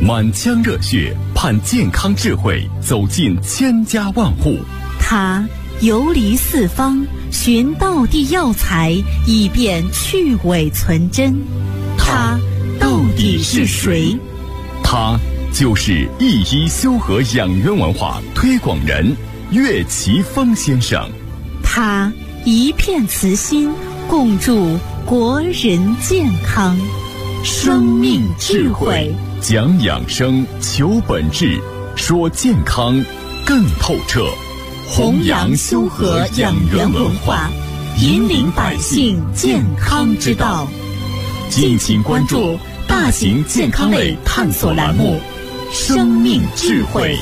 满腔热血盼健康智慧走进千家万户。 他游离四方，寻道地药材，以便去伪存真。他到底是谁？ 他就是一一修和养元文化推广人岳奇峰先生。 他一片慈心，共筑国人健康。生命智慧， 讲养生，求本质，说健康更透彻。 弘扬修和养元文化，引领百姓健康之道。 敬请关注大型健康类探索栏目《生命智慧》。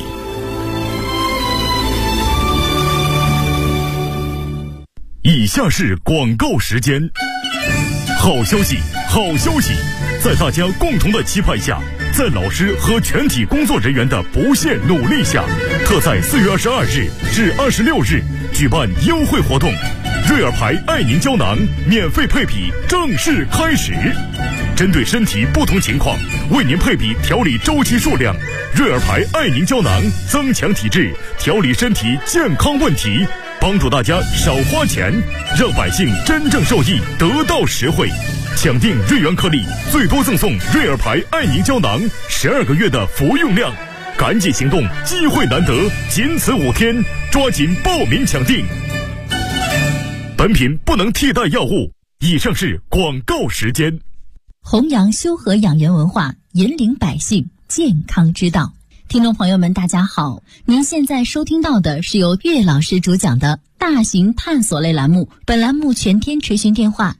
以下是广告时间。好消息，好消息！在大家共同的期盼下，在老师和全体工作人员的不懈努力下，特在4月22日至26日举办优惠活动，瑞尔牌爱宁胶囊免费配比正式开始。针对身体不同情况，为您配比调理周期数量。瑞尔牌爱宁胶囊增强体质，调理身体健康问题，帮助大家少花钱，让百姓真正受益，得到实惠。抢订瑞元颗粒，最多赠送瑞尔牌爱宁胶囊12个月的服用量。赶紧行动，机会难得，仅此5天，抓紧报名抢订。本品不能替代药物。以上是广告时间。 弘扬修和养元文化，引领百姓健康之道。听众朋友们，大家好，您现在收听到的是由岳老师主讲的大型探索类栏目。本栏目全天垂询电话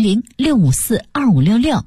400-654-2566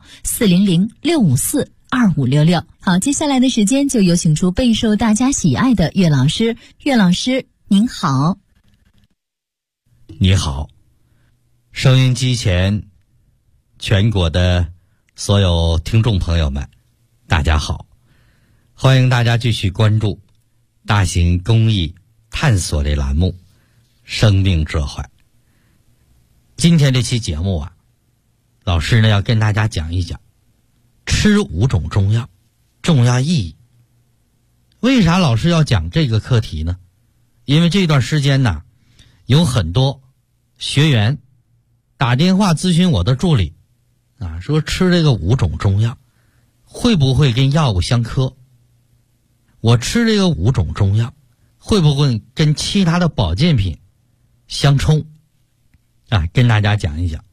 400-654-2566。好，接下来的时间就有请出备受大家喜爱的岳老师。岳老师您好。 你好，收音机前全国的所有听众朋友们，大家好，欢迎大家继续关注大型公益探索类栏目《生命智慧》。今天这期节目啊，老师呢要跟大家讲一讲吃5种中药重要意义。为啥老师要讲这个课题呢？因为这段时间呢，有很多学员打电话咨询我的助理啊，说吃这个5种中药会不会跟药物相克？我吃这个5种中药会不会跟其他的保健品相冲？啊，跟大家讲一讲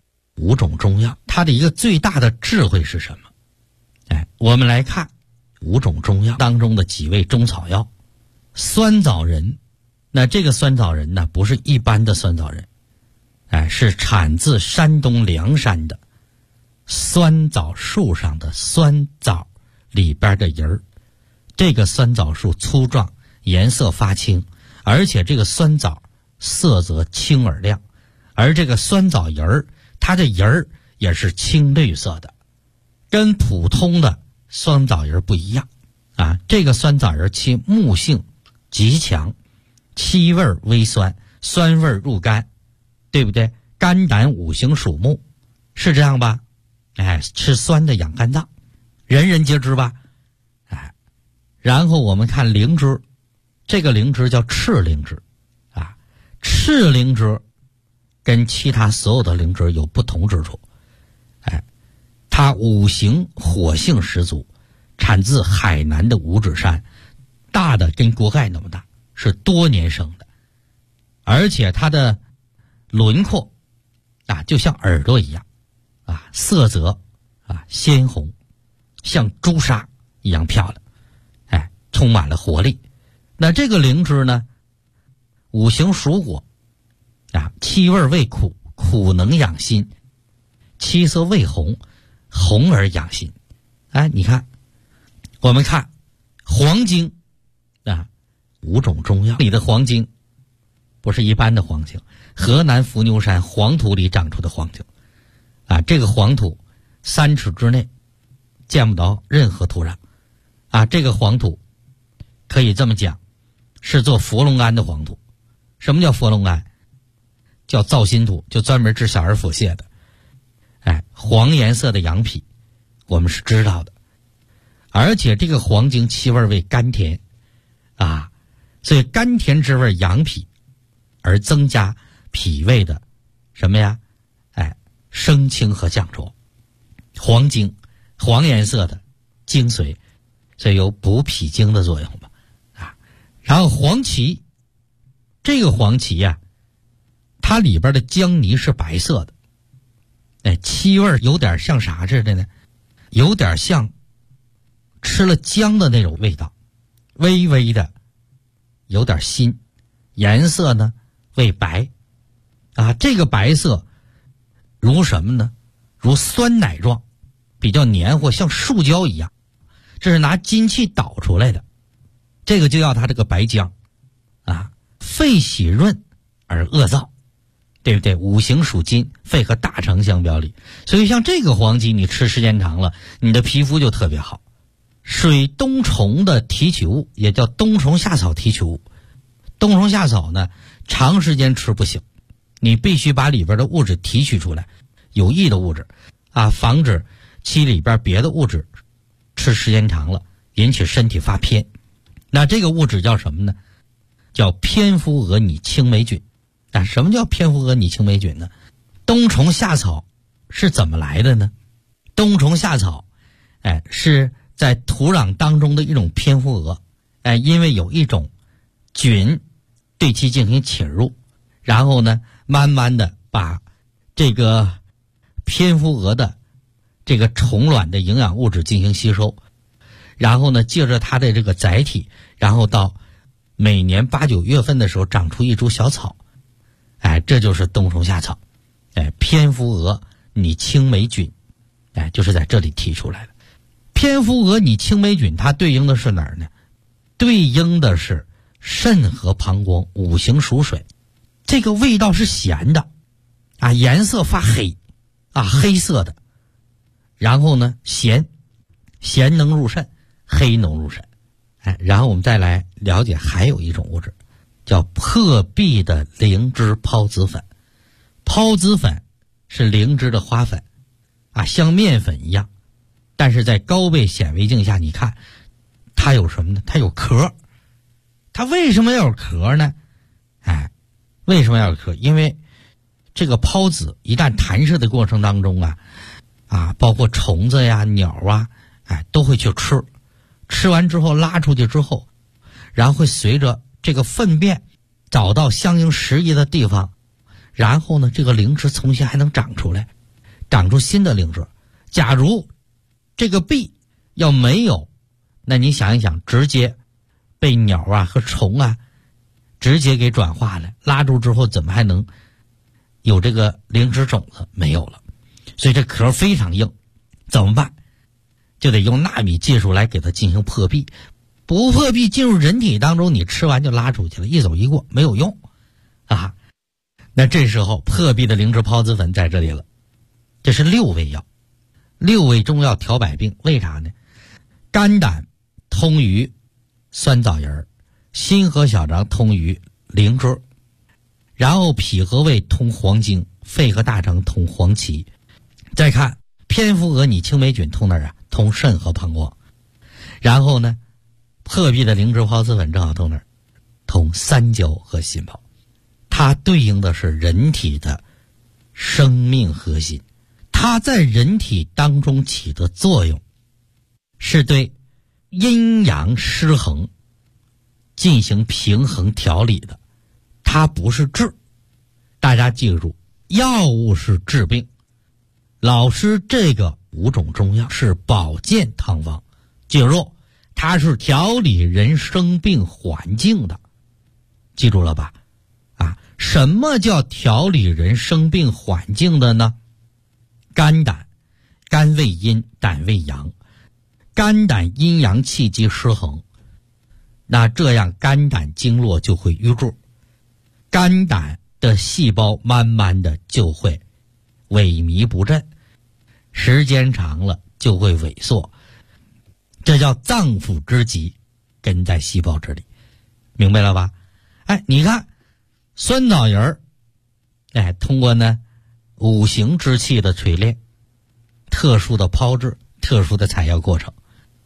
5种中药它的一个最大的智慧是什么。我们来看5种中药当中的几味中草药。酸枣仁，那这个酸枣仁呢，不是一般的酸枣仁，是产自山东凉山的酸枣树上的酸枣里边的仁儿。这个酸枣树粗壮，颜色发青，而且这个酸枣色泽青而亮，而这个酸枣仁儿，它的仁儿也是青绿色的，跟普通的酸枣仁不一样啊。这个酸枣仁其木性极强，气味微酸，酸味入肝，对不对？肝胆5行属木，是这样吧？吃酸的养肝脏，人人皆知吧？然后我们看灵芝，这个灵芝叫赤灵芝啊，赤灵芝跟其他所有的灵芝有不同之处。它5行火性十足，产自海南的五指山，大的跟锅盖那么大，是多年生的，而且它的轮廓啊就像耳朵一样啊，色泽啊鲜红，像朱砂一样漂亮，充满了活力。那这个灵芝呢，5行属火啊，气味味苦，苦能养心，七色味红，红而养心。你看我们看黄精啊，5种中药里的黄精不是一般的黄精，河南伏牛山黄土里长出的黄精啊，这个黄土3尺之内见不到任何土壤啊，这个黄土可以这么讲，是做佛龙胺的黄土。什么叫佛龙胺？叫造心土，就专门治小儿腹泻的。黄颜色的羊皮我们是知道的， 而且这个黄精气味为甘甜啊，所以甘甜之味养脾，而增加脾胃的什么呀？升清和降浊。黄精，黄颜色的精髓，所以有补脾经的作用嘛啊。然后黄芪，这个黄芪呀，它里边的姜泥是白色的，气味有点像啥似的呢？有点像吃了姜的那种味道，微微的有点辛，颜色呢为白啊。这个白色如什么呢？如酸奶状，比较黏糊，像塑胶一样，这是拿金器捣出来的，这个就叫它这个白姜啊。肺喜润而恶燥，对不对？五行属金，肺和大肠相表里，所以像这个黄芪你吃时间长了，你的皮肤就特别好。水冬虫的提取物也叫冬虫夏草提取物。冬虫夏草呢，长时间吃不行，你必须把里边的物质提取出来，有益的物质啊，防止其里边别的物质吃时间长了引起身体发偏。那这个物质叫什么呢？叫蝙蝠蛾拟青霉菌。什么叫蝙蝠蛾拟青霉菌呢？冬虫夏草是怎么来的呢？冬虫夏草是在土壤当中的一种蝙蝠蛾，因为有一种菌对其进行侵入，然后呢慢慢的把这个蝙蝠蛾的这个虫卵的营养物质进行吸收，然后呢借着它的这个载体，然后到每年8、9月份的时候长出一株小草，这就是冬虫夏草。蝙蝠蛾拟青霉菌，就是在这里提出来的。蝙蝠蛾拟青霉菌它对应的是哪儿呢？对应的是肾和膀胱，五行属水。这个味道是咸的啊，颜色发黑啊，黑色的。然后呢咸能入肾，黑能入肾。然后我们再来了解还有一种物质叫破壁的灵芝孢子粉。孢子粉是灵芝的花粉啊，像面粉一样，但是在高倍显微镜下你看它有什么呢？它有壳。它为什么要有壳呢？为什么要有壳？因为这个孢子一旦弹射的过程当中包括虫子呀、鸟啊，都会去吃，吃完之后拉出去之后，然后会随着这个粪便找到相应适宜的地方，然后呢这个灵芝重新还能长出来，长出新的灵芝。假如这个壁要没有，那你想一想，直接被鸟和虫直接给转化了，拉住之后怎么还能有这个灵芝种子？没有了。所以这壳非常硬，怎么办？就得用纳米技术来给它进行破壁。不破壁进入人体当中，你吃完就拉出去了，一走一过没有用啊。那这时候破壁的灵芝孢子粉在这里了。这是6味药，6味中药调百病。为啥呢？肝胆通于酸枣仁，心和小肠通于灵芝，然后脾和胃通黄精，肺和大肠通黄芪。再看蝙蝠蛾拟青霉菌通哪儿通肾和膀胱。然后呢破壁的灵芝孢子粉正好通哪儿？通三焦和心包。它对应的是人体的生命核心，它在人体当中起的作用是对阴阳失衡进行平衡调理的，它不是治。大家记住，药物是治病，老师这个5种中药是保健汤方，记住它是调理人生病环境的，记住了吧？什么叫调理人生病环境的呢？肝胆，肝为阴，胆为阳，肝胆阴阳气机失衡，那这样肝胆经络就会淤住，肝胆的细胞慢慢的就会萎靡不振，时间长了就会萎缩，这叫脏腑之疾，根在细胞这里，明白了吧？你看酸枣仁通过呢五行之气的锤炼，特殊的炮制，特殊的采药过程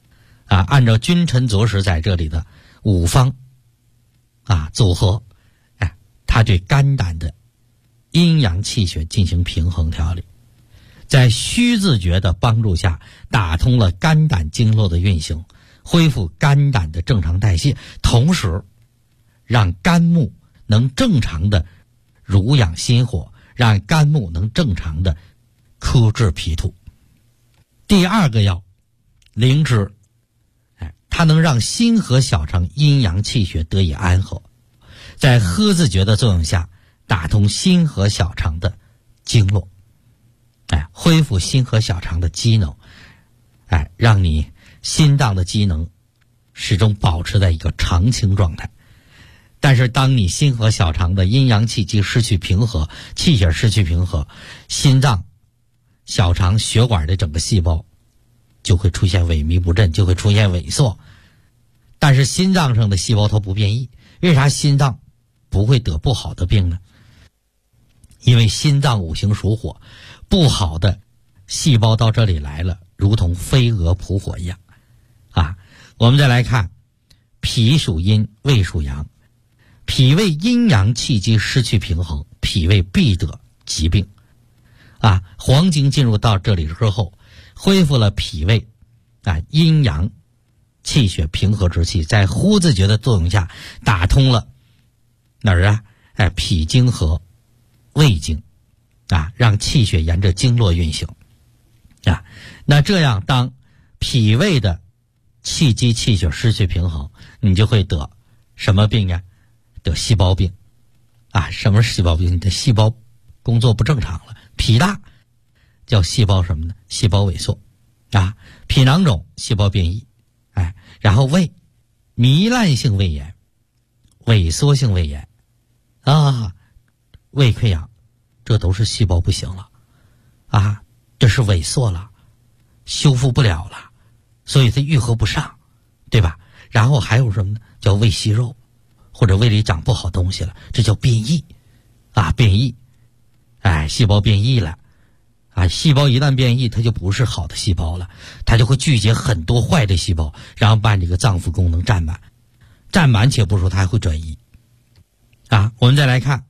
按照君臣佐使在这里的五方组合，它对肝胆的阴阳气血进行平衡调理，在虚字诀的帮助下，打通了肝胆经络的运行，恢复肝胆的正常代谢，同时让肝木能正常的濡养心火，让肝木能正常的克制脾土。第二个药灵芝，它能让心和小肠阴阳气血得以安和，在喝字诀的作用下，打通心和小肠的经络，恢复心和小肠的机能，让你心脏的机能始终保持在一个常青状态。但是当你心和小肠的阴阳气机失去平和，气血失去平和，心脏、小肠、血管的整个细胞就会出现萎靡不振，就会出现萎缩。但是心脏上的细胞它不变异，为啥心脏不会得不好的病呢？因为心脏五行属火，不好的细胞到这里来了，如同飞蛾扑火一样。我们再来看，脾属阴，胃属阳，脾胃阴阳气机失去平衡，脾胃必得疾病。黄精进入到这里之后，恢复了脾胃阴阳气血平和之气，在呼字诀的作用下，打通了哪儿脾经和胃经让气血沿着经络运行那这样当脾胃的气机气血失去平衡，你就会得什么病呀？得细胞病什么是细胞病？你的细胞工作不正常了，脾大叫细胞什么呢？细胞萎缩脾囊肿，细胞变异然后胃糜烂性胃炎、萎缩性胃炎胃溃疡，这都是细胞不行了这是萎缩了，修复不了了，所以它愈合不上，对吧？然后还有什么呢？叫胃息肉，或者胃里长不好东西了，这叫变异变异细胞变异了细胞一旦变异，它就不是好的细胞了，它就会聚集很多坏的细胞，然后把这个脏腑功能占满且不说，它还会转移我们再来看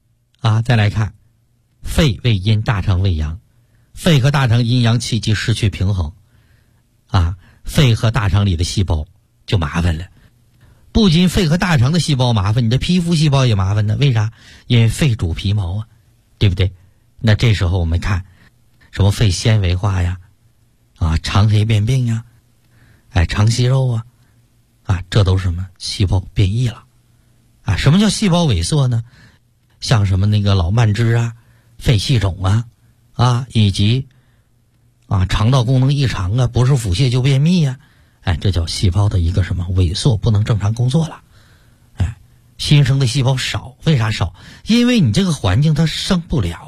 肺为阴，大肠为阳，肺和大肠阴阳气机失去平衡肺和大肠里的细胞就麻烦了。不仅肺和大肠的细胞麻烦，你的皮肤细胞也麻烦呢。为啥？因为肺主皮毛对不对？那这时候我们看什么肺纤维化呀肠黑变病呀肠息肉这都是什么？细胞变异了什么叫细胞萎缩呢？像什么那个老慢支肺气肿以及肠道功能异常不是腹泻就便秘这叫细胞的一个什么萎缩，不能正常工作了新生的细胞少，为啥少？因为你这个环境它生不了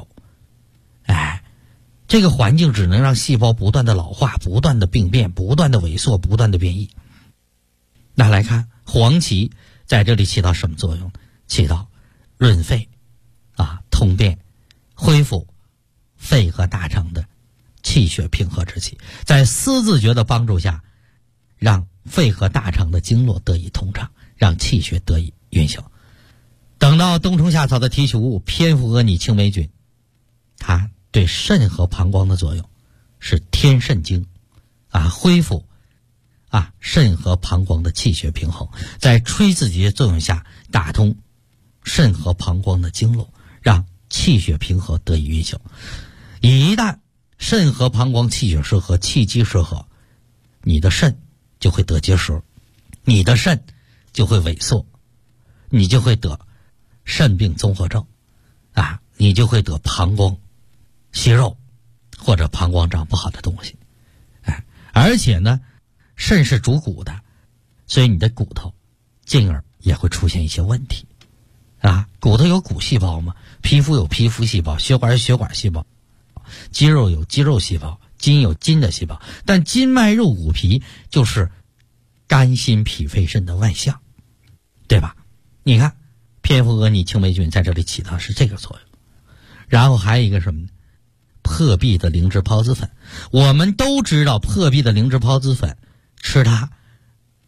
这个环境只能让细胞不断的老化，不断的病变，不断的萎缩，不断的变异。那来看黄芪在这里起到什么作用？起到润肺通便，恢复肺和大肠的气血平和之气，在思字诀的帮助下，让肺和大肠的经络得以通畅，让气血得以运行。等到冬虫夏草的提取物偏附阿拟青霉菌，它对肾和膀胱的作用是添肾精恢复肾和膀胱的气血平衡，在吹字诀作用下，打通肾和膀胱的经络，让气血平和得以运行。一旦肾和膀胱气血失和，气机失和，你的肾就会得结石，你的肾就会萎缩，你就会得肾病综合症你就会得膀胱息肉或者膀胱长不好的东西而且呢，肾是主骨的，所以你的骨头进而也会出现一些问题骨头有骨细胞吗？皮肤有皮肤细胞，血管有血管细胞，肌肉有肌肉细胞，筋有筋的细胞，但筋脉肉骨皮就是肝心脾肺肾的外象，对吧？你看偏附阿拟青霉菌在这里起到是这个作用。然后还有一个什么呢？破壁的灵芝孢子粉。我们都知道破壁的灵芝孢子粉吃它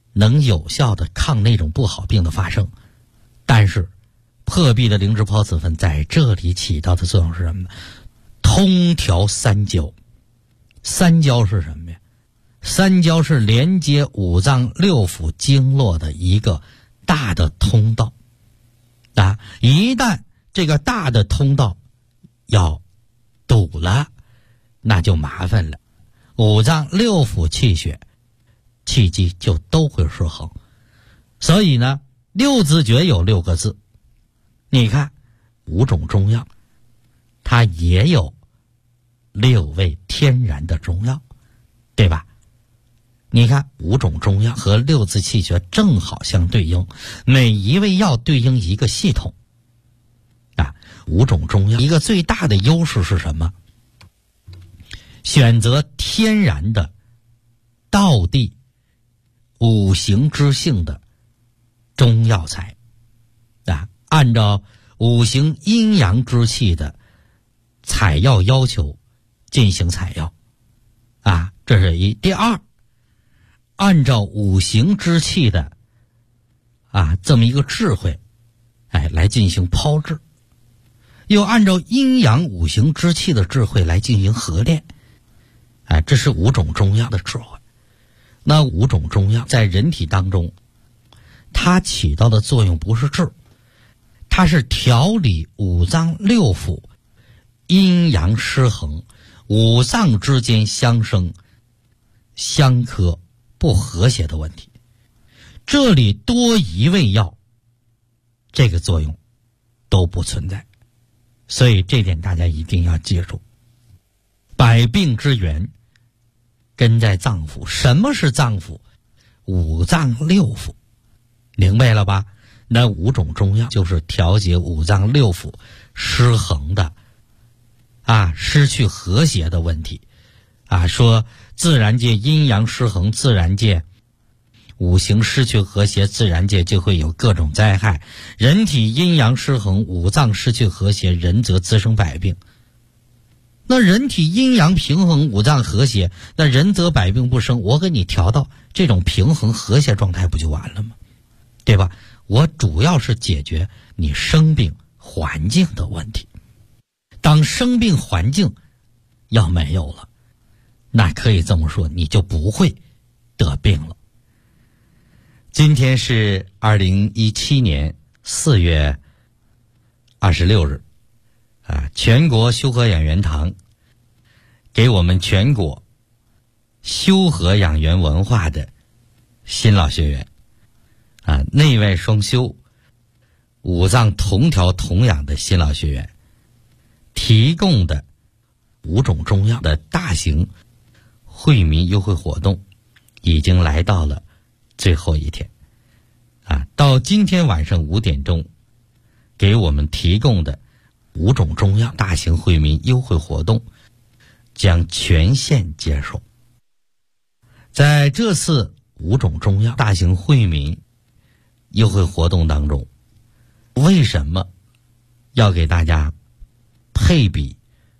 能有效的抗那种不好病的发生。但是破壁的灵芝孢子粉在这里起到的作用是什么呢？通调三焦。三焦是什么呀？三焦是连接五脏六腑经络的一个大的通道啊！一旦这个大的通道要堵了，那就麻烦了，五脏六腑气血气机就都会失衡。所以呢，六字诀有6个字，你看5种中药它也有6味天然的中药，对吧？你看5种中药和6字气血正好相对应，每一味药对应一个系统啊。5种中药一个最大的优势是什么？选择天然的道地五行之性的中药材啊，按照五行阴阳之气的采药要求进行采药啊，这是一。第二，按照五行之气的这么一个智慧来进行炮制，又按照阴阳五行之气的智慧来进行合炼，这是5种中药的智慧。那5种中药在人体当中它起到的作用不是治，它是调理五脏六腑阴阳失衡，五脏之间相生相克不和谐的问题。这里多一味药，这个作用都不存在。所以这点大家一定要记住，百病之源根在脏腑。什么是脏腑？五脏六腑，明白了吧？那5种中药就是调节五脏六腑失衡的失去和谐的问题说自然界阴阳失衡，自然界五行失去和谐，自然界就会有各种灾害。人体阴阳失衡，五脏失去和谐，人则滋生百病。那人体阴阳平衡，五脏和谐，那人则百病不生。我给你调到这种平衡和谐状态，不就完了吗？对吧？我主要是解决你生病环境的问题。当生病环境要没有了，那可以这么说，你就不会得病了。今天是2017年4月26日全国修和养元堂给我们全国修和养元文化的新老学员内外双修五脏同调同养的新老学员提供的5种中药的大型惠民优惠活动已经来到了最后一天到今天晚上5点钟给我们提供的5种中药大型惠民优惠活动将全线接受。在这次5种中药大型惠民优惠活动当中，为什么要给大家配比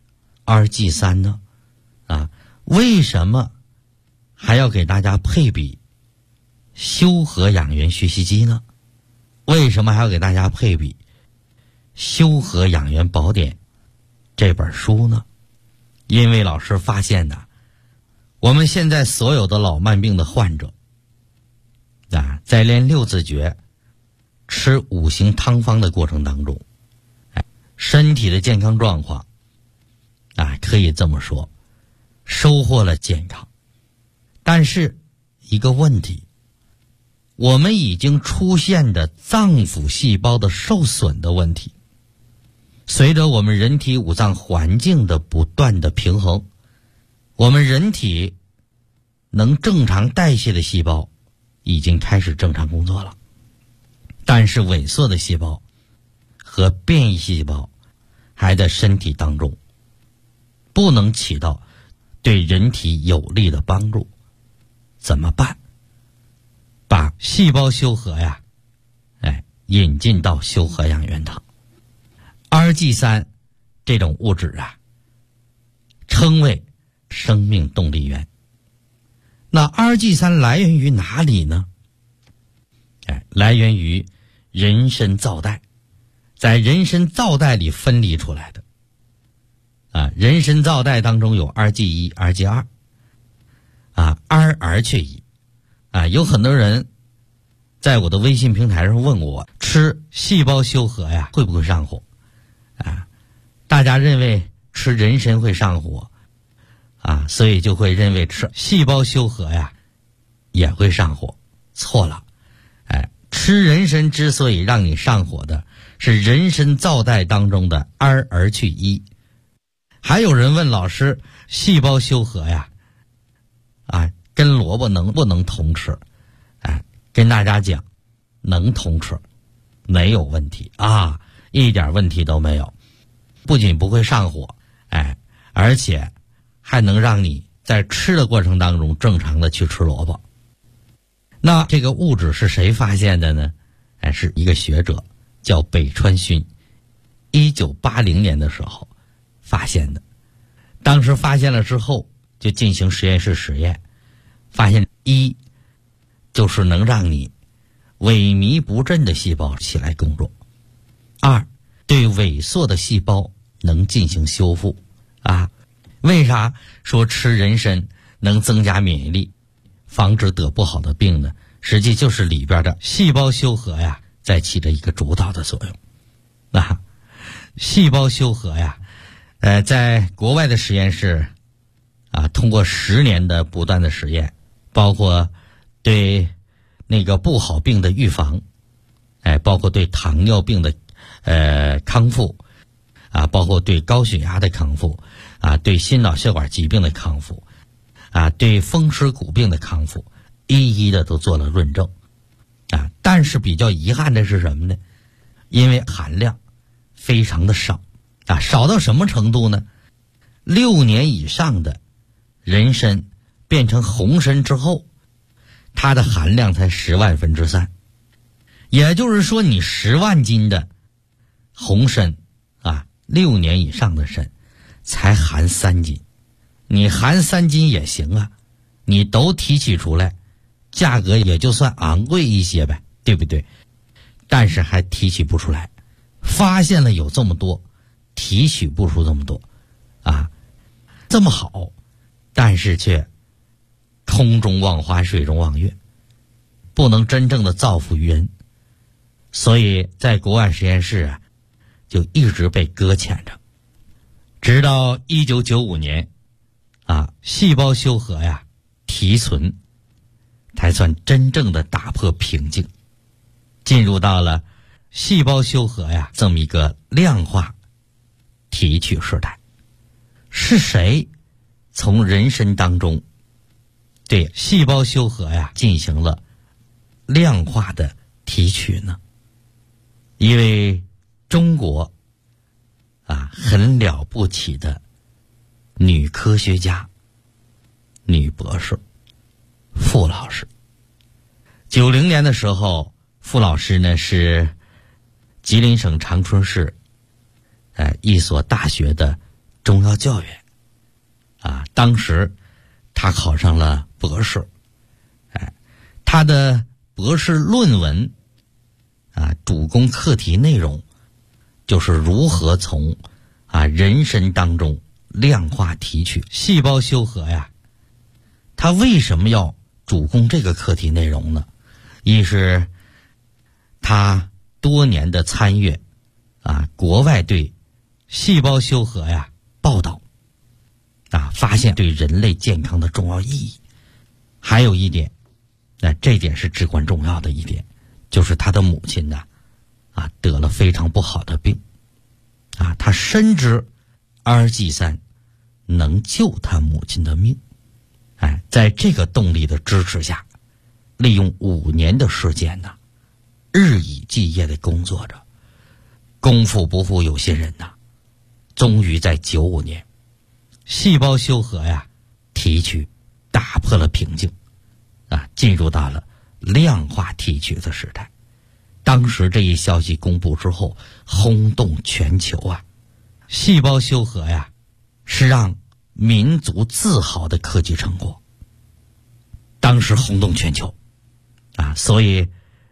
2G3呢？为什么还要给大家配比修和养元学习机呢？为什么还要给大家配比修和养元宝典这本书呢？因为老师发现我们现在所有的老慢病的患者在练6字诀吃5行汤方的过程当中身体的健康状况可以这么说收获了健康。但是一个问题，我们已经出现的脏腑细胞的受损的问题，随着我们人体五脏环境的不断的平衡，我们人体能正常代谢的细胞已经开始正常工作了，但是萎缩的细胞和变异细胞还在身体当中，不能起到对人体有利的帮助。怎么办？把细胞修和引进到修和养元堂。2G3 这种物质称为生命动力源。那 2G3 来源于哪里呢？ 来源于人参皂带，在人参皂带里分离出来的。人参皂带当中有 RG1、RG2， R 却一。有很多人在我的微信平台上问我，吃细胞修和呀会不会上火？大家认为吃人参会上火，所以就会认为吃细胞修和呀也会上火。错了，吃人参之所以让你上火的是人参皂带当中的 R 去一。还有人问老师，细胞修和呀跟萝卜能不能同吃？跟大家讲，能同吃，没有问题一点问题都没有。不仅不会上火，而且还能让你在吃的过程当中正常的去吃萝卜。那这个物质是谁发现的呢？是一个学者叫北川薰，1980年的时候发现的。当时发现了之后，就进行实验室实验，发现一就是能让你萎靡不振的细胞起来工作，二对萎缩的细胞能进行修复为啥说吃人参能增加免疫力，防止得不好的病呢？实际就是里边的细胞修和呀在起着一个主导的作用。细胞修和呀在国外的实验室通过10年的不断的实验，包括对那个不好病的预防，包括对糖尿病的康复包括对高血压的康复对心脑血管疾病的康复对风湿骨病的康复，一一的都做了论证但是比较遗憾的是什么呢？因为含量非常的少少到什么程度呢？6年以上的人参变成红参之后，它的含量才10万分之3，也就是说你10万斤的红参6年以上的参才含3斤，你含3斤也行你都提取出来，价格也就算昂贵一些呗，对不对？但是还提取不出来，发现了有这么多，提取不出这么多这么好，但是却空中望花水中望月，不能真正的造福于人，所以在国外实验室就一直被搁浅着，直到1995年细胞修和提纯才算真正的打破瓶颈，进入到了细胞修和这么一个量化提取时代。是谁从人参当中对细胞修和进行了量化的提取呢？一位中国很了不起的女科学家、女博士傅老师。90年的时候，傅老师呢是吉林省长春市一所大学的中药教员当时他考上了博士，他的博士论文主攻课题内容就是如何从人参当中量化提取细胞修和他为什么要主攻这个课题内容呢？一是他多年的参阅国外对细胞修和报道发现对人类健康的重要意义。还有一点，这点是至关重要的一点，就是他的母亲得了非常不好的病他深知 RG3 能救他母亲的命。在这个动力的支持下，利用5年的时间日以继夜的工作着，功夫不负有心人终于在95年，细胞修和提取打破了瓶颈进入到了量化提取的时代。当时这一消息公布之后，轰动全球细胞修和是让民族自豪的科技成果，当时轰动全球所以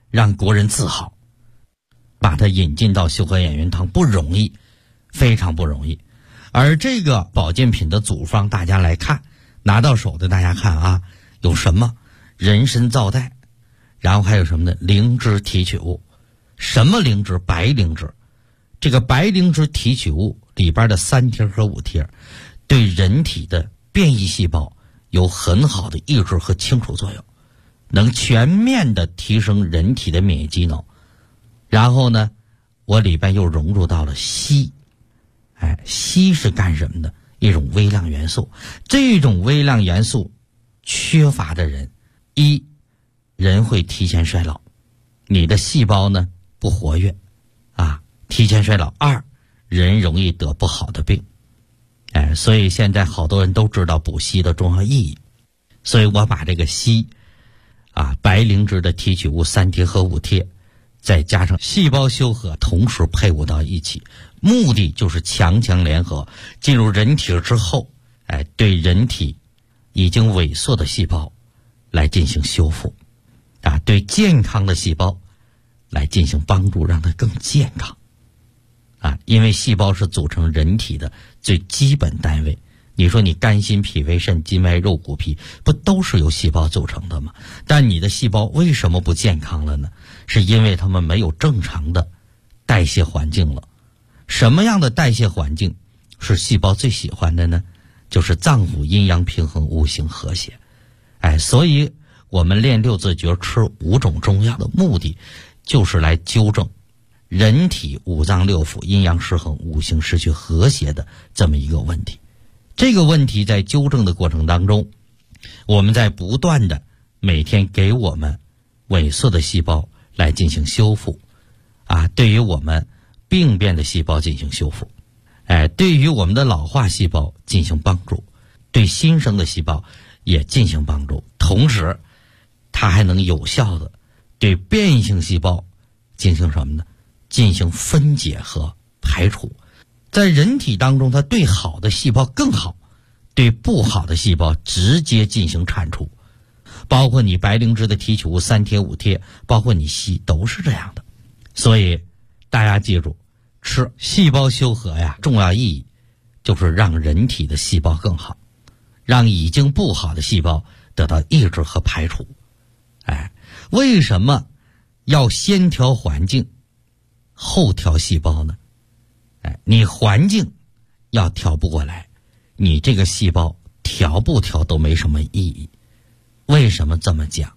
让国人自豪。把它引进到修和养元汤不容易，非常不容易。而这个保健品的组方，大家来看，拿到手的大家看啊，有什么人参皂苷，然后还有什么呢？灵芝提取物。什么灵芝？白灵芝。这个白灵芝提取物里边的3贴和5贴，对人体的变异细胞有很好的抑制和清除作用，能全面的提升人体的免疫机能。然后呢，我里边又融入到了硒。硒是干什么的？一种微量元素。这种微量元素缺乏的人，一，人会提前衰老，你的细胞呢不活跃提前衰老。2，人容易得不好的病。所以现在好多人都知道补硒的重要意义。所以我把这个硒白灵芝的提取物3贴和5贴，再加上细胞修和，同时配伍到一起，目的就是强强联合，进入人体之后，对人体已经萎缩的细胞来进行修复，对健康的细胞来进行帮助，让它更健康。因为细胞是组成人体的最基本单位。你说你肝心脾胃肾筋脉肉骨皮不都是由细胞组成的吗？但你的细胞为什么不健康了呢？是因为它们没有正常的代谢环境了。什么样的代谢环境是细胞最喜欢的呢？就是脏腑阴阳平衡，五行和谐。所以我们练六字诀吃5种中药的目的，就是来纠正人体五脏六腑阴阳失衡，五行失去和谐的这么一个问题。这个问题在纠正的过程当中，我们在不断的每天给我们萎缩的细胞来进行修复，对于我们病变的细胞进行修复，对于我们的老化细胞进行帮助，对新生的细胞也进行帮助。同时它还能有效的对变异性细胞进行什么呢？进行分解和排除。在人体当中，它对好的细胞更好，对不好的细胞直接进行铲除。包括你白灵芝的提取物3贴5贴，包括你硒都是这样的。所以大家记住，吃细胞修和重要意义就是让人体的细胞更好，让已经不好的细胞得到抑制和排除。为什么要先调环境后调细胞呢？你环境要调不过来，你这个细胞调不调都没什么意义。为什么这么讲？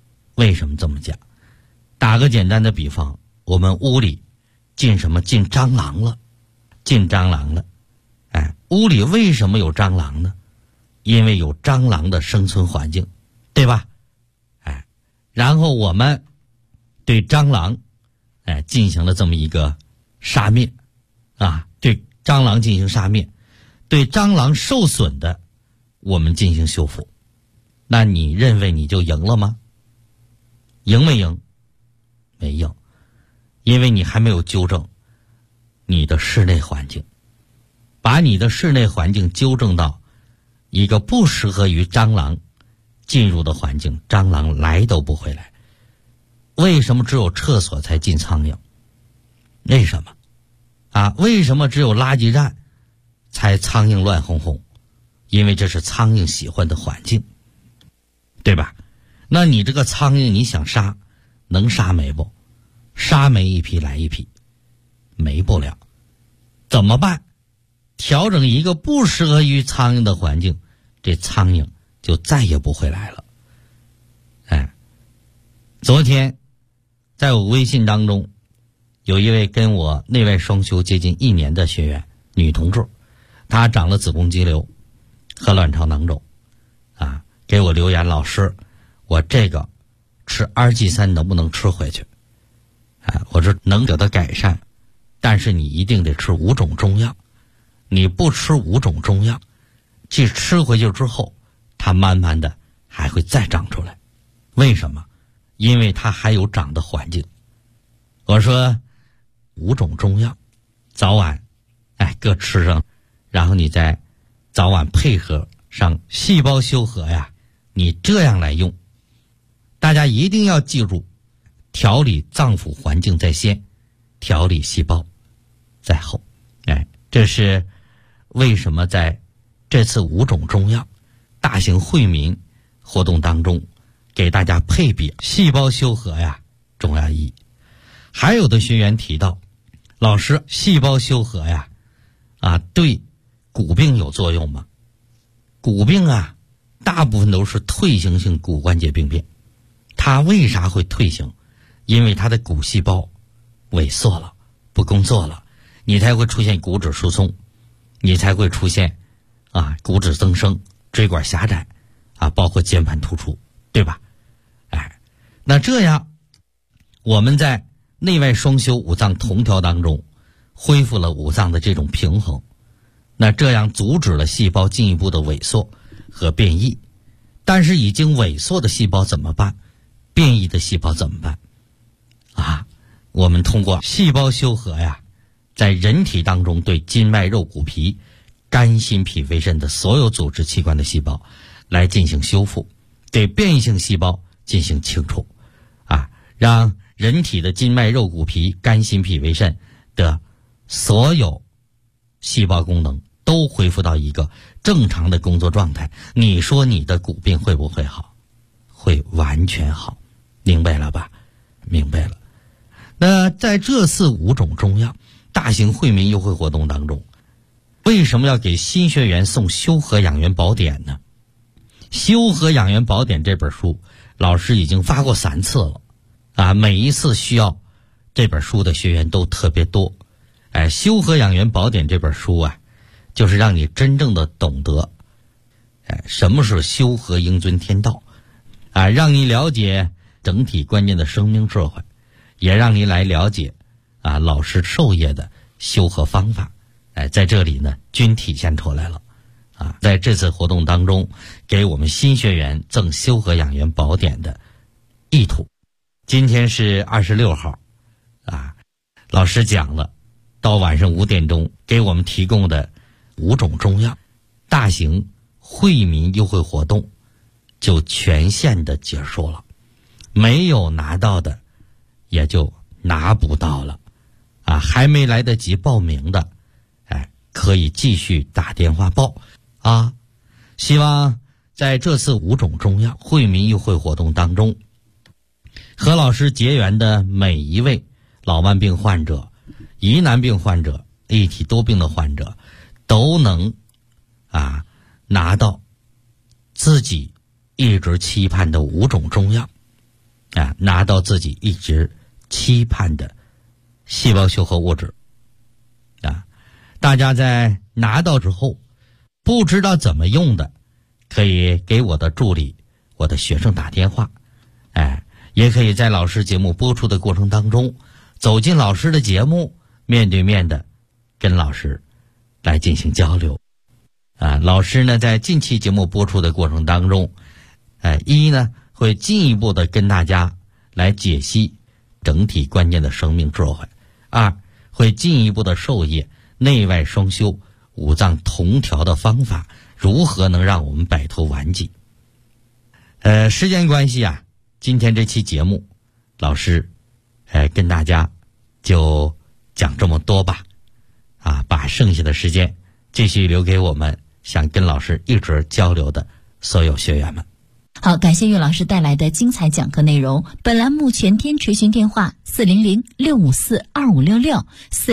打个简单的比方，我们屋里进蟑螂了。屋里为什么有蟑螂呢？因为有蟑螂的生存环境，对吧？然后我们对蟑螂进行了这么一个杀灭对蟑螂进行杀灭，对蟑螂受损的我们进行修复。那你认为你就赢了吗？赢没赢？没赢，因为你还没有纠正你的室内环境，把你的室内环境纠正到一个不适合于蟑螂进入的环境，蟑螂来都不会来。为什么只有厕所才进苍蝇？为什么为什么只有垃圾站才苍蝇乱哄哄？因为这是苍蝇喜欢的环境，对吧？那你这个苍蝇你想杀，能杀没不？杀没一批来一批，没不了。怎么办？调整一个不适合于苍蝇的环境，这苍蝇就再也不会来了。昨天在我微信当中有一位跟我内外双修接近1年的学员，女同志，她长了子宫肌瘤和卵巢囊肿给我留言，老师，我这个吃2G3能不能吃回去？我说能得到改善，但是你一定得吃5种中药。你不吃5种中药，即吃回去之后，它慢慢的还会再长出来。为什么？因为它还有长的环境。我说5种中药早晚各吃上，然后你再早晚配合上细胞修和你这样来用。大家一定要记住， 调理脏腑环境在先，调理细胞在后。这是为什么在这次5种中药大型惠民活动当中给大家配比细胞修和重要意义。还有的学员提到，老师，细胞修和对骨病有作用吗？骨病大部分都是退行性骨关节病变。它为啥会退行？因为它的骨细胞萎缩了，不工作了，你才会出现骨质疏松，你才会出现骨质增生、椎管狭窄包括肩盘突出，对吧？那这样我们在内外双修五脏同调当中恢复了五脏的这种平衡，那这样阻止了细胞进一步的萎缩和变异。但是已经萎缩的细胞怎么办？变异的细胞怎么办？我们通过细胞修和在人体当中对筋脉肉骨皮、肝心脾肺肾的所有组织器官的细胞来进行修复，对变异性细胞进行清除让人体的筋脉肉骨皮、肝心脾肺肾的所有细胞功能都恢复到一个正常的工作状态，你说你的骨病会不会好？会完全好。明白了吧？明白了。那在这次5种中药大型惠民优惠活动当中，为什么要给新学员送修和养元宝典呢？修和养元宝典这本书老师已经发过3次了每一次需要这本书的学员都特别多。修和养元宝典这本书就是让你真正的懂得什么是修和应遵天道让你了解整体关键的生命智慧，也让你来了解老师授业的修和方法在这里呢均体现出来了在这次活动当中给我们新学员赠修和养元宝典的意图。今天是26号老师讲了到晚上5点钟给我们提供的5种中药大型惠民优惠活动就全线的结束了，没有拿到的也就拿不到了还没来得及报名的可以继续打电话报希望在这次5种中药惠民优惠活动当中，和老师结缘的每一位老慢病患者、疑难病患者、一体多病的患者都能拿到自己一直期盼的5种中药拿到自己一直期盼的细胞修和物质大家在拿到之后不知道怎么用的，可以给我的助理、我的学生打电话也可以在老师节目播出的过程当中走进老师的节目，面对面的跟老师来进行交流老师呢在近期节目播出的过程当中一呢会进一步的跟大家来解析整体关键的生命智慧；2会进一步的授业内外双修五脏同调的方法，如何能让我们摆脱顽疾。时间关系今天这期节目老师跟大家就讲这么多吧把剩下的时间继续留给我们想跟老师一直交流的所有学员们。 好，感谢岳老师带来的精彩讲课内容。本栏目全天垂询电话400-654-2566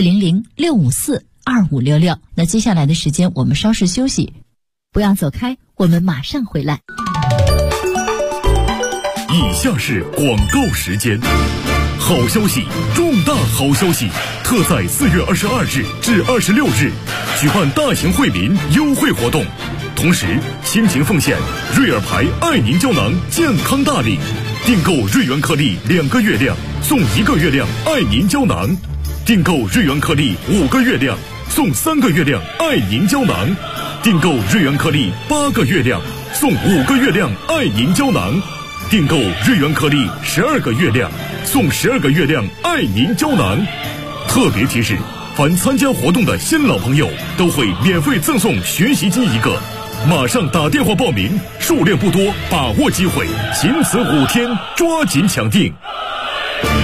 400-654-2566。那接下来的时间我们稍事休息，不要走开，我们马上回来。 以下是广告时间。好消息，重大好消息！特在4月22日至26日举办大型惠民优惠活动，同时倾情奉献瑞尔牌爱凝胶囊健康大礼，订购瑞元颗粒2个月亮送1个月亮爱凝胶囊，订购瑞元颗粒5个月亮送3个月亮爱凝胶囊，订购瑞元颗粒8个月亮送5个月亮爱凝胶囊，订购瑞元颗粒12个月亮送12个月亮爱凝胶囊。特别提示，凡参加活动的新老朋友都会免费赠送学习机1个，马上打电话报名，数量不多，把握机会，仅此5天，抓紧抢定。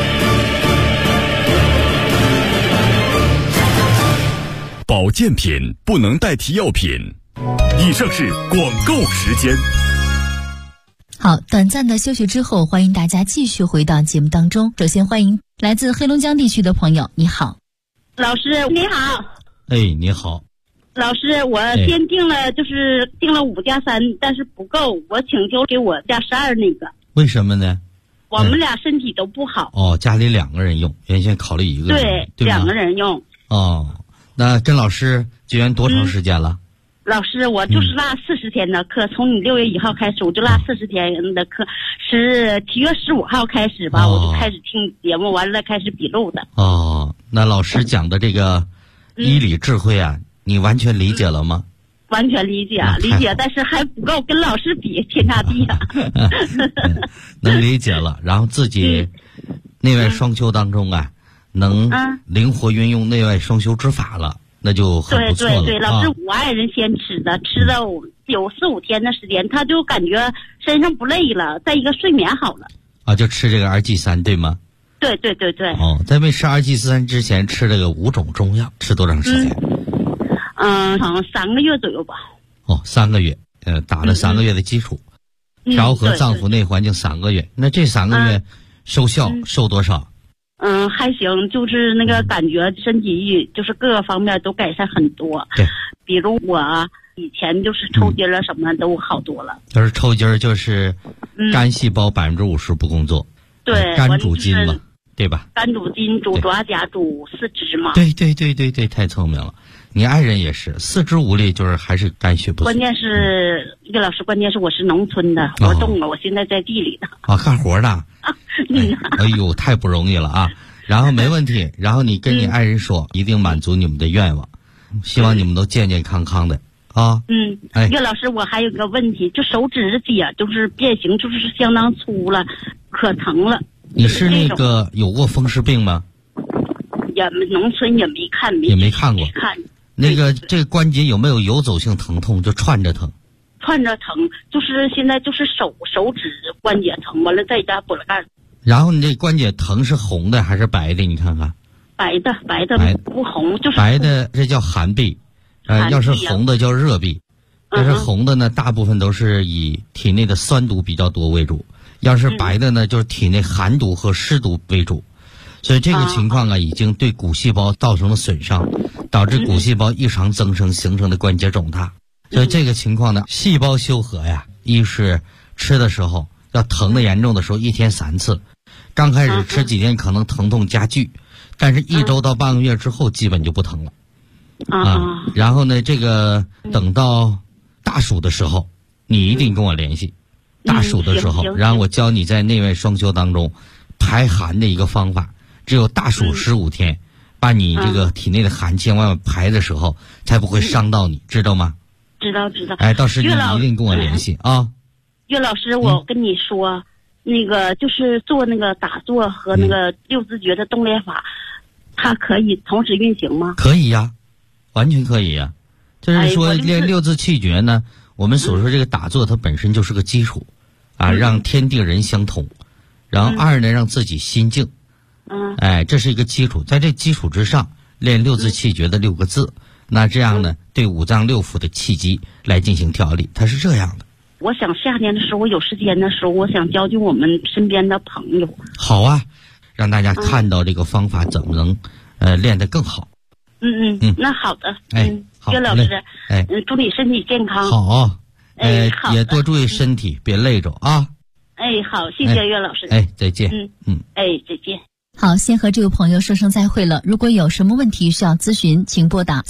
保健品不能代替药品。以上是广告时间。 好，短暂的休息之后，欢迎大家继续回到节目当中。首先欢迎来自黑龙江地区的朋友，你好。 老师你好。 哎，你好。 老师，我先订了，就是订了5+3，但是不够，我请求给我家12那个。 为什么呢？ 我们俩身体都不好。 哦，家里2个人用，原先考虑1个人，对 ，2个人用。 哦，那跟老师结缘多长时间了？ 老师，我就是落40天的课，从你6月1号开始，我就落40天的课，是7月15号开始吧，我就开始听节目，完了开始笔录的。 哦，那老师讲的这个医理智慧啊，你完全理解了吗？ 完全理解，但是还不够，跟老师比天差地啊。 能理解了，然后自己内外双修当中啊，能灵活运用内外双修之法了，那就很不错了。 对，老师，我爱人先吃的，吃了有4-5天的时间，他就感觉身上不累了，再一个睡眠好了。啊， 就吃这个2G3对吗？ 对。 哦，在没吃2G3之前吃这个5种中药，吃多长时间？ 好像3个月左右吧。 哦，3个月，打了3个月的基础，调和脏腑内环境3个月。那这3个月收效收多少？ 还行，就是那个感觉身体就是各个方面都改善很多。 对， 比如我以前就是抽筋了什么都好多了。 就是抽筋就是肝细胞50%不工作。 对， 肝主筋嘛，对吧？ 肝主筋，主爪甲，主四肢嘛。 对，太聪明了。你爱人也是四肢无力，就是还是肝血不足。 关键是岳老师，关键是我是农村的，活动了，我现在在地里呢。 干活的。哎呦，太不容易了啊！然后没问题，然后你跟你爱人说，一定满足你们的愿望，希望你们都健健康康的啊。岳老师，我还有个问题，就手指甲就是变形，就是相当粗了，可疼了。 你是那个有过风湿病吗？ 农村也没看， 也没看过。那个这个关节有没有游走性疼痛？就串着疼。 串着疼，就是现在就是手指关节疼，完了再加脖子盖。 然后你这关节疼是红的还是白的？你看看。白的不红，就是白的，这叫寒痹。要是红的叫热痹。要是红的呢，大部分都是以体内的酸毒比较多为主。要是白的呢，就是体内寒毒和湿毒为主。所以这个情况已经对骨细胞造成了损伤，导致骨细胞异常增生形成的关节肿大。所以这个情况呢，细胞修和呀，一是吃的时候要疼的严重的时候1天3次，刚开始吃几天可能疼痛加剧，但是1周到半个月之后基本就不疼了。然后呢，这个等到大暑的时候，你一定跟我联系。大暑的时候，然后我教你在内外双修当中排寒的一个方法。只有大暑15天，把你这个体内的寒气往外排的时候，才不会伤到你，知道吗？ 知道。 到时你一定跟我联系啊。 岳老师，我跟你说，那个就是做那个打坐和那个六字诀的动练法，它可以同时运行吗？ 可以呀，完全可以呀。就是说练六字气诀呢，我们所说这个打坐它本身就是个基础啊，让天地人相通，然后2呢让自己心静。这是一个基础，在这基础之上练六字气诀的6个字，那这样呢，对五脏六腑的气机来进行调理，它是这样的。 我想夏天的时候，我有时间的时候，我想教我们身边的朋友。 好啊，让大家看到这个方法怎么能练得更好。 那好的。 好， 岳老师，祝你身体健康。 好， 好， 也多注意身体，别累着啊。 好，谢谢岳老师。 再见。 再见。 好，先和这位朋友说声再会了。如果有什么问题需要咨询，请拨打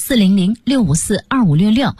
400-654-2566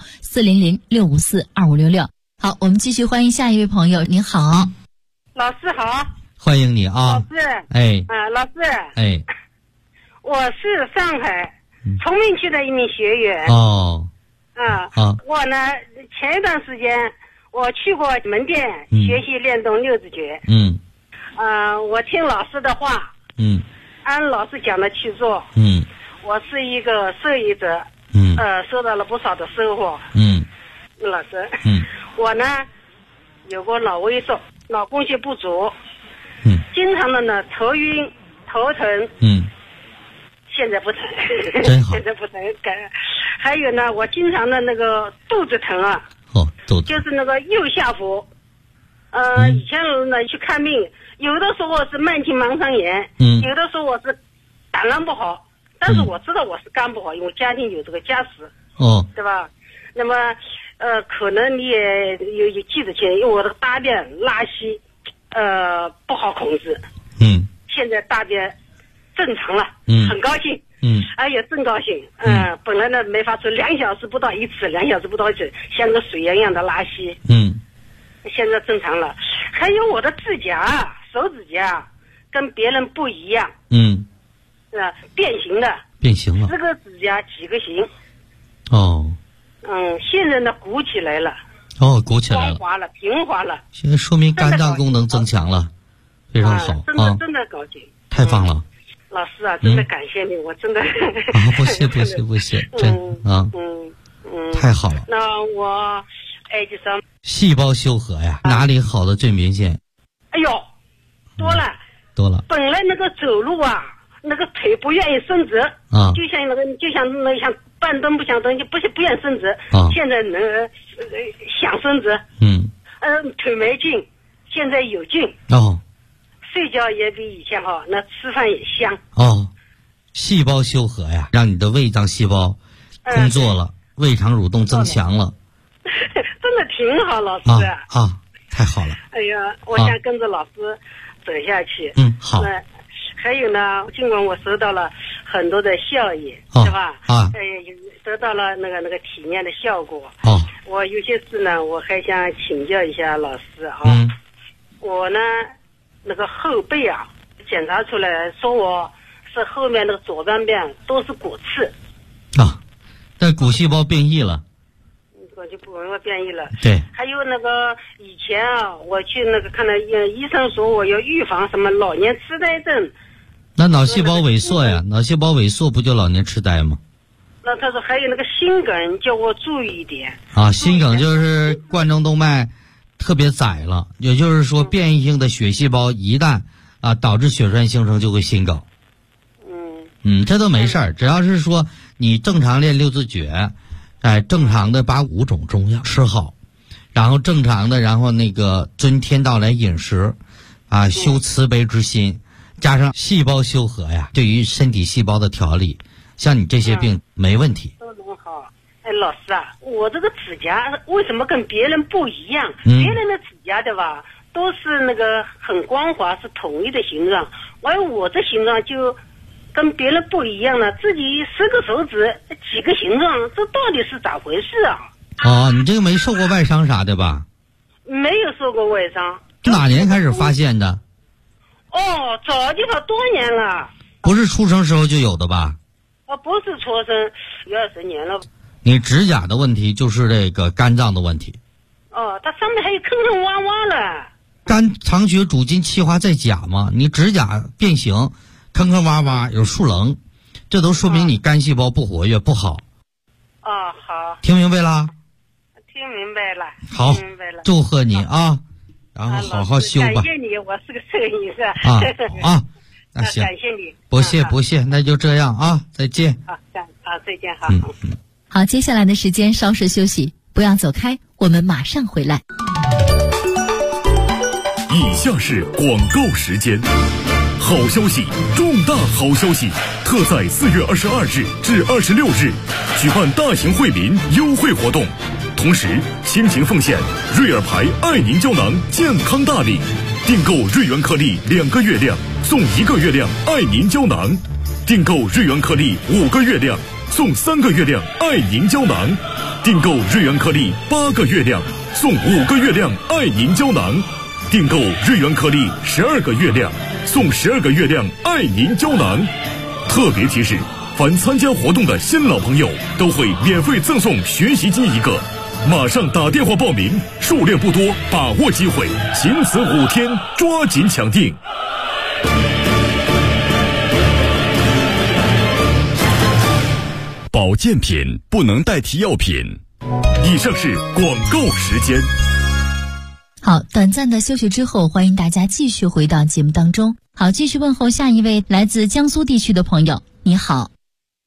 400-654-2566。好，我们继续欢迎下一位朋友。您好， 老师好。 欢迎你啊。 老师，老师，我是上海崇明区的一名学员。我呢，前一段时间我去过门店学习练动六字诀。我听老师的话。按老师讲的去做。我是一个受益者。收到了不少的收获。老师，我呢有过脑萎缩，脑供血不足。经常的呢头晕头疼。现在不疼。 真好。 现在不疼。 还有呢，我经常的那个肚子疼啊。 哦，肚子。 就是那个右下腹。以前呢去看病，有的时候是慢性盲肠炎，有的时候我是胆囊不好，但是我知道我是肝不好，因为家庭有这个家史。 哦。 对吧？那么可能你也有记得清，因为我的大便拉稀，不好控制。现在大便正常了，很高兴。哎呀，真高兴。本来呢没法出，2小时不到一次，2小时不到一次，像个水一样的拉稀。现在正常了。还有我的指甲，手指甲跟别人不一样。变形的。变形了。4个指甲几个形。哦。现在呢鼓起来了。哦，鼓起来了。光滑了，平滑了。现在说明肝脏功能增强了，非常好。真的高兴。太棒了。老师啊，真的感谢你，我真的。不谢，真太好了。那我就是细胞修合呀，哪里好的最明显？哎呦，多了。本来那个走路啊，那个腿不愿意伸直啊，就像像半蹲不想蹲，就不愿意伸直啊。现在能想伸直，腿没劲，现在有劲哦。睡觉也比以前好，那吃饭也香哦。细胞修合呀，让你的胃脏细胞工作了，胃肠蠕动增强了，真的挺好，老师太好了。哎呀，我想跟着老师走下去。好。还有呢，尽管我收到了很多的效益，是吧？得到了那个体验的效果。我有些事呢，我还想请教一下老师啊。我呢。那个后背啊，检查出来说我是后面那个左半边都是骨刺啊，但骨细胞变异了，骨细胞变异了。对，还有那个以前啊，我去那个看了医生说我要预防什么老年痴呆症。那脑细胞萎缩呀，脑细胞萎缩不就老年痴呆吗？那他说还有那个心梗，叫我注意一点啊。心梗就是冠状动脉特别窄了，也就是说变异性的血细胞一旦导致血栓形成就会心梗。这都没事儿，只要是说你正常练六字诀，正常的把5种中药吃好，然后正常的那个遵天道来饮食修慈悲之心，加上细胞修合呀，对于身体细胞的调理，像你这些病没问题。都能好。哎，老师啊，我这个指甲为什么跟别人不一样？别人的指甲对吧，都是那个很光滑，是统一的形状，而我这形状就跟别人不一样了。自己10个手指几个形状，这到底是咋回事啊？你这个没受过外伤啥的吧？没有受过外伤。哪年开始发现的？早就好多年了。不是出生时候就有的吧？不是出生，20年了。你指甲的问题就是这个肝脏的问题。它上面还有坑坑洼洼了。肝藏血主筋气化在甲嘛，你指甲变形，坑坑洼洼有竖棱，这都说明你肝细胞不活跃不好。好。听明白了？听明白了。好，明白了。祝贺你啊，然后好好修吧。感谢你，我是个摄影师。那行，感谢你。不谢，那就这样啊，再见。再见哈。 好，接下来的时间稍事休息，不要走开，我们马上回来。 以下是广告时间。好消息，重大好消息！特在4月22日至26日举办大型惠民优惠活动，同时倾情奉献瑞尔牌爱宁胶囊健康大礼，订购瑞元颗粒2个月量送1个月量爱宁胶囊，订购瑞元颗粒5个月量送3个月量爱宁胶囊，订购瑞元颗粒8个月量送5个月量爱宁胶囊，订购瑞元颗粒12个月量送12个月亮爱宁胶囊。特别提示，凡参加活动的新老朋友都会免费赠送学习机1个，马上打电话报名，数量不多，把握机会，仅此5天，抓紧抢订。保健品不能代替药品。以上是广告时间。 好，短暂的休息之后，欢迎大家继续回到节目当中。好，继续问候下一位来自江苏地区的朋友。你好。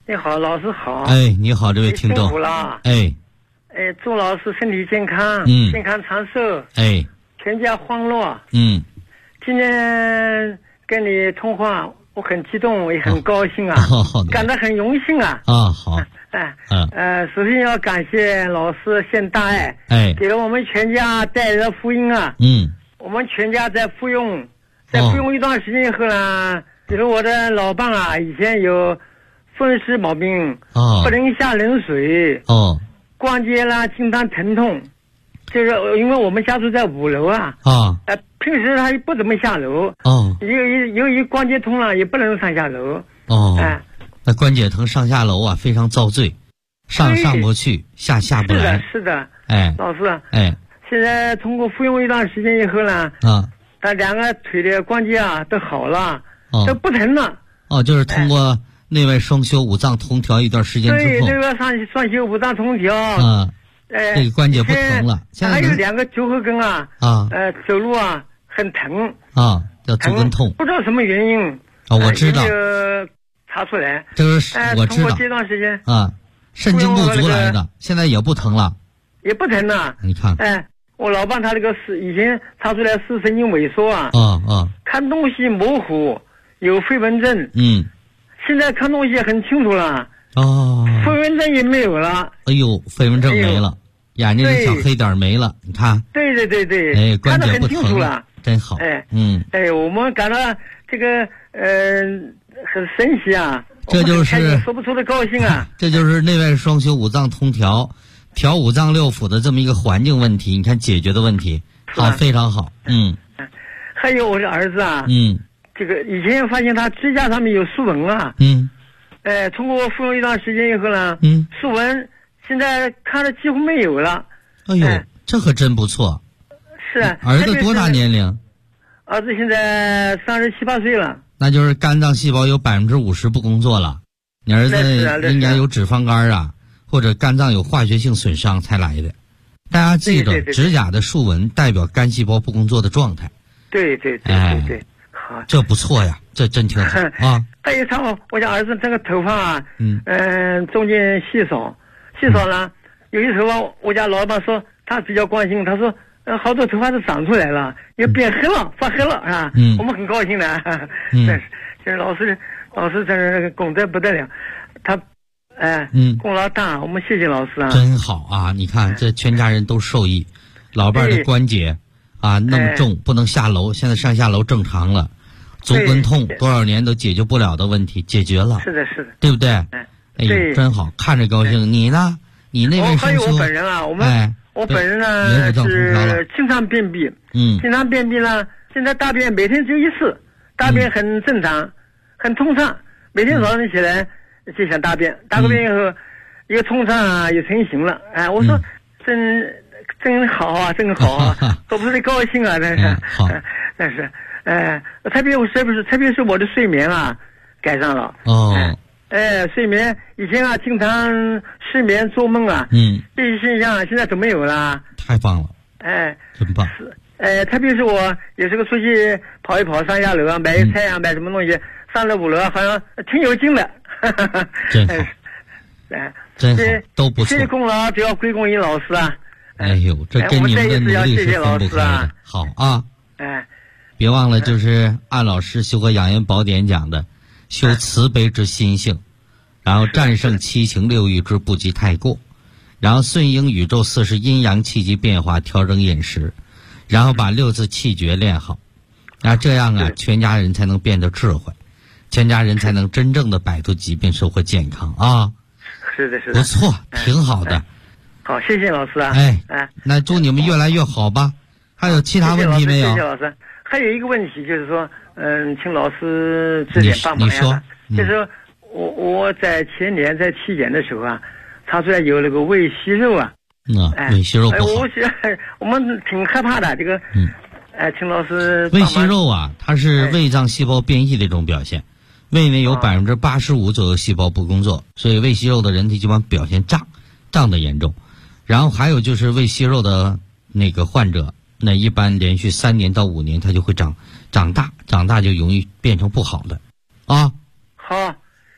你好，老师好。 哎，你好，这位听众。 辛苦了。 哎， 祝老师身体健康，健康长寿。 哎， 全家欢乐。 今天跟你通话，我很激动，也很高兴啊，感到很荣幸啊。 好。 首先要感谢老师现大爱，给了我们全家带来的福音啊。我们全家在服用一段时间以后呢，比如我的老伴啊，以前有风湿毛病，不能下冷水，关节啦经常疼痛，就是因为我们家住在5楼啊，平时他不怎么下楼，由于关节痛了也不能上下楼， 那关节疼上下楼啊非常遭罪，上不去，下不来。 是的，老师，现在通过服用一段时间以后呢，他两个腿的关节啊都好了，都不疼了。 就是通过内外双修五脏同调一段时间之后， 对，内外双修五脏同调， 这个关节不疼了。现在还有2个脚后跟啊，走路啊很疼叫足跟痛， 不知道什么原因我知道， 查出来， 这个是我知道。 通过这段时间肾精不足来的，现在也不疼了， 也不疼了。 你看， 我老伴他这个以前查出来是神经萎缩啊，看东西模糊，有飞蚊症，现在看东西很清楚了，飞蚊症也没有了。 哎呦，飞蚊症没了，眼睛的小黑点没了，你看。 对， 关节不疼了， 真好。 我们感到这个很神奇啊， 这就是说不出的高兴啊。 这就是内外双修五脏通调。调五脏六腑的这么一个环境问题，你看解决的问题非常好。 还有我的儿子啊，这个以前发现他指甲上面有竖纹啊，通过服用一段时间以后呢，竖纹现在看着几乎没有了。 哎呦，这可真不错。 是啊。 儿子多大年龄？ 儿子现在37、8岁了。 那就是肝脏细胞有50%不工作了。你儿子应该有脂肪肝啊。或者肝脏有化学性损伤才来的，大家记着，指甲的竖纹代表肝细胞不工作的状态。 对，好， 这不错呀，这真挺好啊。 还有我家儿子这个头发啊，中间稀少了，有些时候我家老板说他比较关心，他说好多头发都长出来了，也变黑了，发黑了啊。我们很高兴的。这老师这功德不得了，他。功劳大，我们谢谢老师啊！ 真好啊！你看这全家人都受益，老伴的关节那么重，不能下楼，现在上下楼正常了，足跟痛多少年都解决不了的问题解决了， 是的， 对不对？哎呦，真好，看着高兴。你呢？你那位还有我本人啊，我本人呢是经常便秘，经常便秘呢，现在大便每天只有1次，大便很正常，很通畅，每天早上起来。就想大便，大个便以后，一个通畅啊，也成型了。我说真好啊，真好啊，说不出的高兴啊，真是。但是，特别是我的睡眠啊，改善了。睡眠以前啊，经常失眠做梦啊，这些现象现在都没有了。 太棒了。真棒。 特别是我有时候出去跑一跑，上下楼啊，买菜啊，买什么东西，上了5楼好像挺有劲的。 真好，真好，都不错。 这些功劳都要归功于老师啊！ 哎呦，这跟你们的努力是分不开的。好啊，别忘了，就是按老师《修和养颜宝典》讲的，修慈悲之心性，然后战胜7情6欲之不及太过，然后顺应宇宙40阴阳气机变化，调整饮食，然后把6字气诀练好，那这样啊，全家人才能变得智慧。全家人才能真正的摆脱疾病，收获健康啊！ 是的， 不错，挺好的。 好，谢谢老师啊！ 那祝你们越来越好吧。还有其他问题没有？ 谢谢老师。还有一个问题就是说，请老师指点帮忙呀。就是我在前年在体检的时候啊，查出来有那个胃息肉啊。 胃息肉不好。 我们挺害怕的这个。请老师。 胃息肉啊，它是胃脏细胞变异的一种表现。胃内有85%左右细胞不工作，所以胃息肉的人体基本上表现胀的严重。然后还有就是胃息肉的那个患者，那一般连续3年到5年，它就会长大就容易变成不好的啊。 好，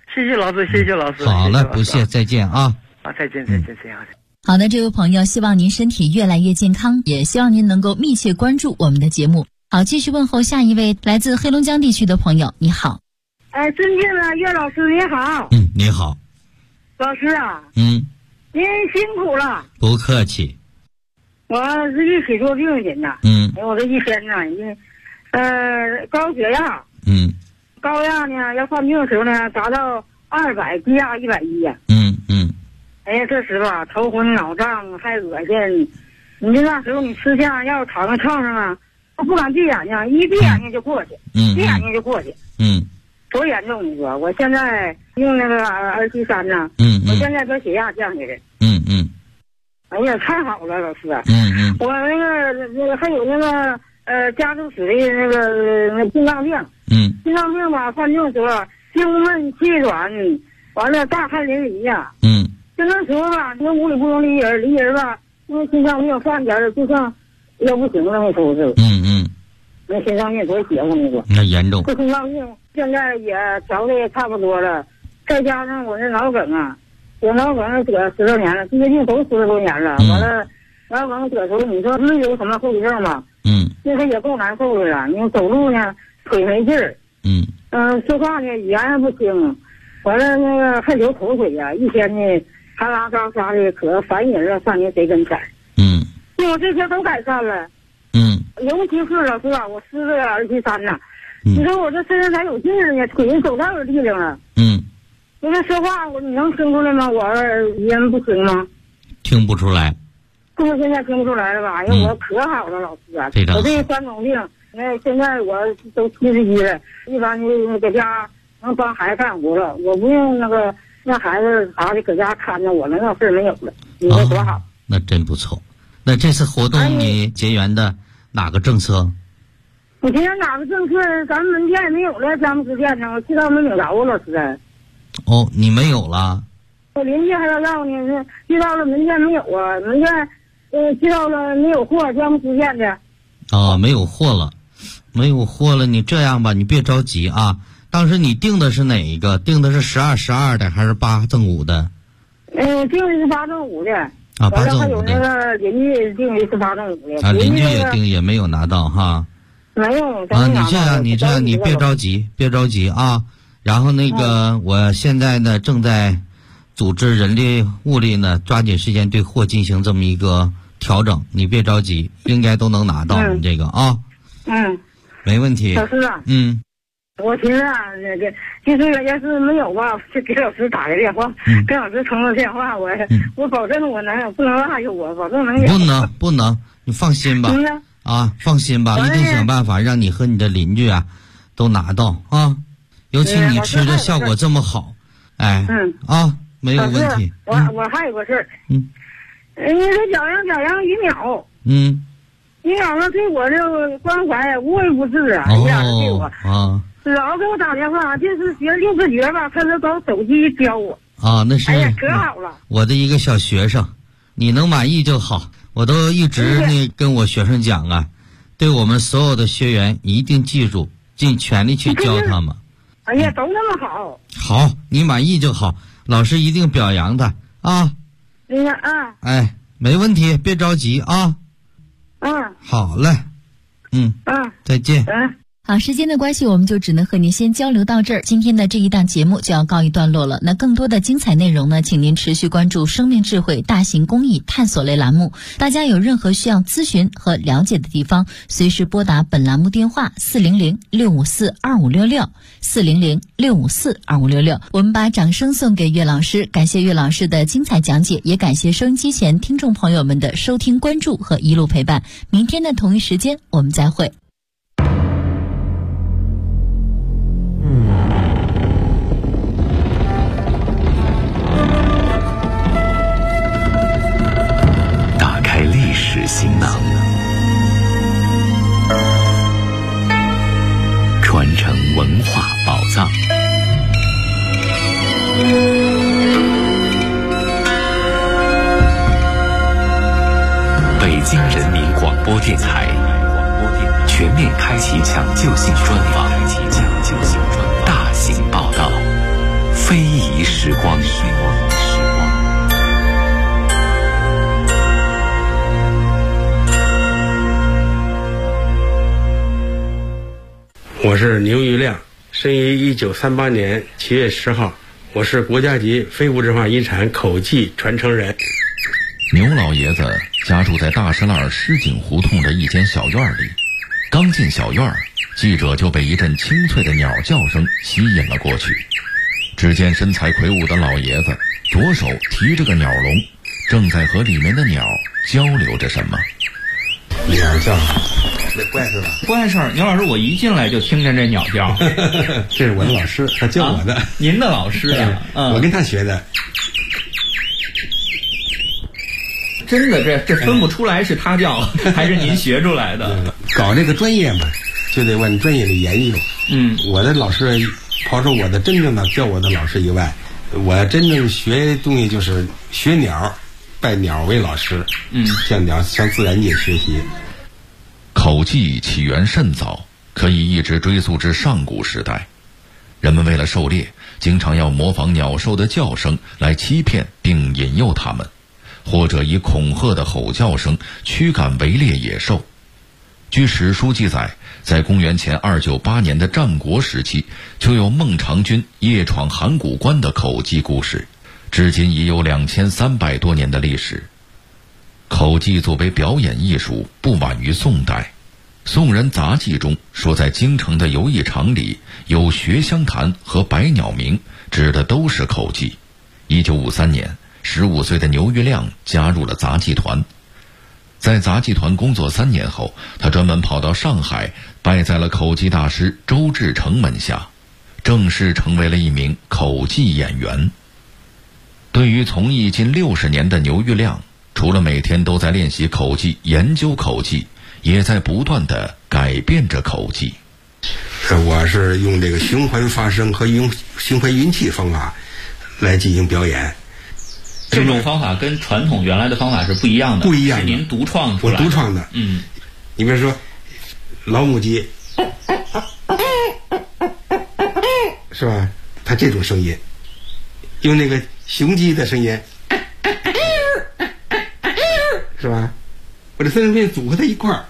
谢谢老师，谢谢老师。 好了，不谢，再见啊！ 再见。 好的，这位朋友，希望您身体越来越健康，也希望您能够密切关注我们的节目。好，继续问候下一位来自黑龙江地区的朋友，你好。 尊敬的岳老师，你好。 你好。 老师啊。 您辛苦了。 不客气。 我是一体弱病人呐。我这一天呢，高血压。高压呢，要犯病的时候呢，达到200，低压110呀。哎呀，这时吧，头昏脑胀，还恶心。你这那时候你吃下，要是躺在炕上啊，我不敢闭眼睛，一闭眼睛就过去，闭眼睛就过去。多严重！你说，我现在用那个27-3呢，我现在把血压降下来。哎呀，太好了，老师。我那个还有那个家族史的那心脏病。心脏病吧，犯病时候胸闷气短，完了大汗淋漓呀。就那时候吧，那屋里不能离人吧，因为心脏病犯点就像要不行了，那时候是。那心脏病多邪乎，你说。 那严重。 这心脏病现在也调的也差不多了，再加上我那脑梗啊，我脑梗得10多年了，这些病都10多年了。完了，脑梗得时候，你说没有什么后遗症吧？那个也够难受的了。你走路呢，腿没劲儿。说话呢，语言也不清。完了那个还流口水呀，一天呢哈拉嘎嘎的，可烦人了，上您谁跟前？我这些都改善了。尤其是老师啊，我吃这个27-3呐，你说我这身上咋有劲儿呢？腿走道有力量了。我这说话你能听出来吗？我语言不行吗？ 听不出来。 现在听不出来了吧？哎呀，我可好了，老师啊！我这3种病，现在我都71了，一般就搁家能帮孩子干活了，我不用那个让孩子啥的搁家看着我了，那事儿没有了。你说多好？ 那真不错。那这次活动你结缘的哪个政策？ 我结缘哪个政策？咱们门店没有了，佳木斯店呢，我去到没领着啊，老师。 你没有了？ 我邻居还要呢，去到了门店没有啊，门店去到了没有货，佳木斯店的。 没有货了，你这样吧，你别着急啊。当时你订的是哪一个？订的是12的还是8正5的？ 订的是8正5的。 8正5的。 还有那个邻居订的是8正5的。 邻居也订也没有拿到哈。 没有。 你这样，你别着急啊。然后那个，我现在呢正在组织人力物力呢，抓紧时间对货进行这么一个调整。你别着急，应该都能拿到你这个啊。没问题。 老师啊。我寻思啊，就是要是没有吧，就给老师打个电话，跟老师通个电话，我保证我不能落下我，保证能有。 不能，你放心吧。放心吧，一定想办法让你和你的邻居啊都拿到啊。尤其你吃的效果这么好，没有问题。 我还有个事儿。那个小杨于淼。于淼呢对我这个关怀无微不至啊，对我老给我打电话，就是学六字诀吧，他就找手机教我。 那是。 哎呀，可好了。 我的一个小学生，你能满意就好。我都一直跟我学生讲啊，对我们所有的学员一定记住，尽全力去教他们。 哎呀，都那么好。 好，你满意就好，老师一定表扬他啊。没问题，别着急啊。好嘞。再见。 好，时间的关系，我们就只能和您先交流到这儿。今天的这一档节目就要告一段落了。那更多的精彩内容呢，请您持续关注生命智慧大型公益探索类栏目。大家有任何需要咨询和了解的地方，随时拨打本栏目电话400-654-2566，400-654-2566。我们把掌声送给岳老师，感谢岳老师的精彩讲解，也感谢收音机前听众朋友们的收听关注和一路陪伴。明天的同一时间我们再会。 行囊，传承文化宝藏。北京人民广播电台全面开启抢救性专访，大型报道，非时光。 我是牛玉亮，生于1938年7月10号，我是国家级非物质文化遗产口技传承人。 牛老爷子家住在大石栏石井胡同的一间小院里，刚进小院，记者就被一阵清脆的鸟叫声吸引了过去。只见身材魁梧的老爷子左手提着个鸟笼，正在和里面的鸟交流着什么。 鸟叫，这怪事吧？ 怪事儿，牛老师，我一进来就听见这鸟叫。 这是我的老师，他教我的。 您的老师啊？ 我跟他学的。 真的，这分不出来是他教还是您学出来的。 搞这个专业嘛，就得往专业里研究。我的老师，刨出我的真正的教我的老师以外，我真正学东西就是学鸟，拜鸟为老师。向自然界学习。 口技起源甚早，可以一直追溯至上古时代。人们为了狩猎，经常要模仿鸟兽的叫声来欺骗并引诱它们，或者以恐吓的吼叫声驱赶围猎野兽。据史书记载，在公元前298年的战国时期，就有孟尝君夜闯函谷关的口技故事，至今已有2300多年的历史。口技作为表演艺术，不晚于宋代。宋人杂记中说，在京城的游艺场里有学香坛和百鸟鸣，指的都是口技。1953年，15岁的牛玉亮加入了杂技团。在杂技团工作3年后，他专门跑到上海，拜在了口技大师周志成门下，正式成为了一名口技演员。对于从艺近60年的牛玉亮，除了每天都在练习口技、研究口技，也在不断地改变着口技。 我是用这个循环发声和用循环运气方法来进行表演。 这种方法跟传统原来的方法是不一样的， 不一样的， 是您独创出来的。 我独创的。你比如说老母鸡，是吧？它这种声音，用那个雄鸡的声音，是吧？我这三声音组合在一块儿，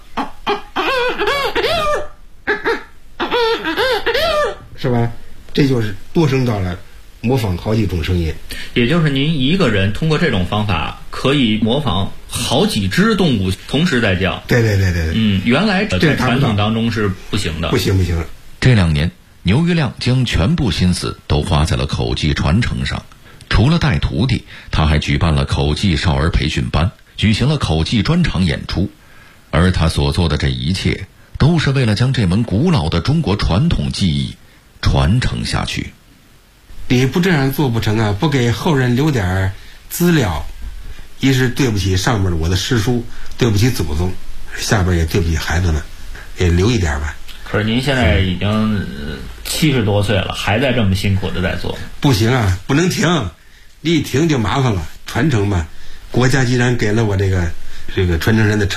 是吧？这就是多声道了，模仿好几种声音。 也就是您一个人通过这种方法可以模仿好几只动物同时在叫。 对。 原来在传统当中是不行的。 不行。 这2年，牛玉亮将全部心思都花在了口技传承上。除了带徒弟，他还举办了口技少儿培训班，举行了口技专场演出。而他所做的这一切，都是为了将这门古老的中国传统技艺传承下去。 你不这样做不成啊！不给后人留点资料，一是对不起上面我的师叔，对不起祖宗，下边也对不起孩子们，也留一点吧。 可是您现在已经70多岁了，还在这么辛苦的在做。 不行啊，不能停，你一停就麻烦了。传承嘛，国家既然给了我这个传承人的